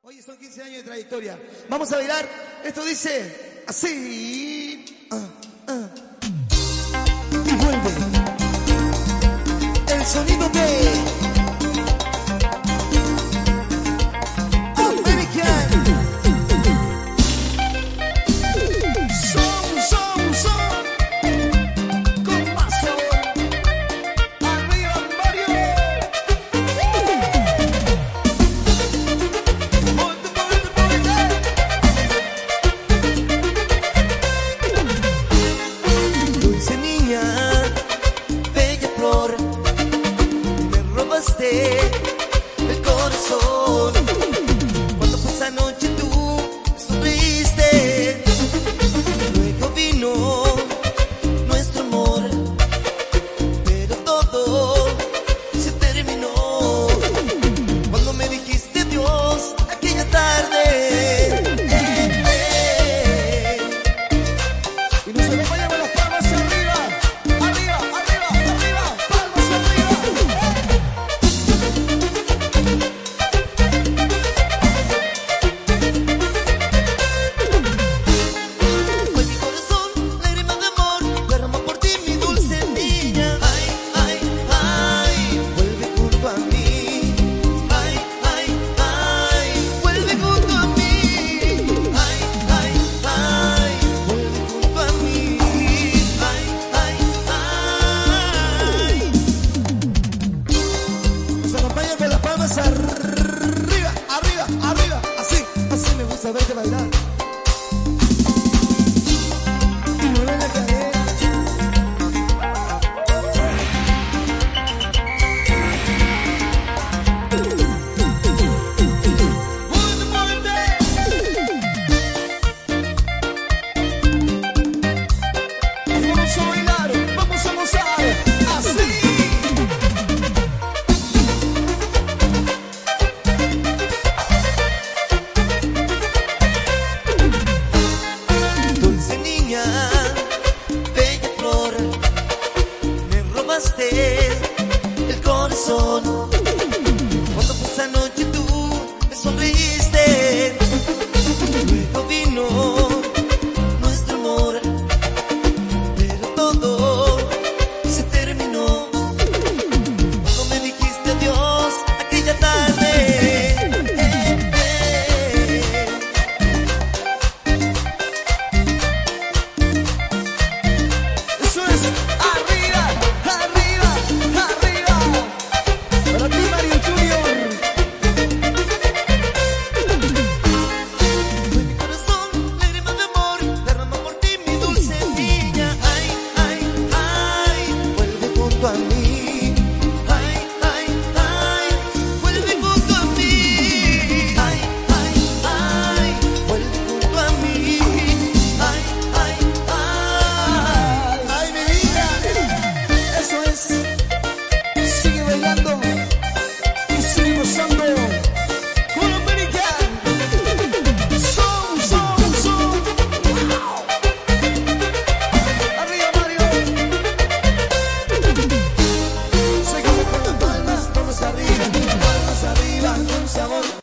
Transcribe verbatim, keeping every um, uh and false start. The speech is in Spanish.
Hoy son quince años de trayectoria. Vamos a bailar. Esto dice así. Ah, ah. Y vuelve el sonido de el corazón. Cuando fue esa noche tú sonreíste, luego vino nuestro amor, pero todo se terminó cuando me dijiste adiós aquella tarde. Eh, eh. Y nos acompañamos las palmas arriba, arriba, arriba, arriba, palmas arriba. Arriba, arriba, arriba, así, así me gusta verte bailar. Y mueve la cadera. Vamos a bailar, vamos a gozar, así. Bella flor, me robaste el corazón. Cuando fue esa noche tú me sonreíste.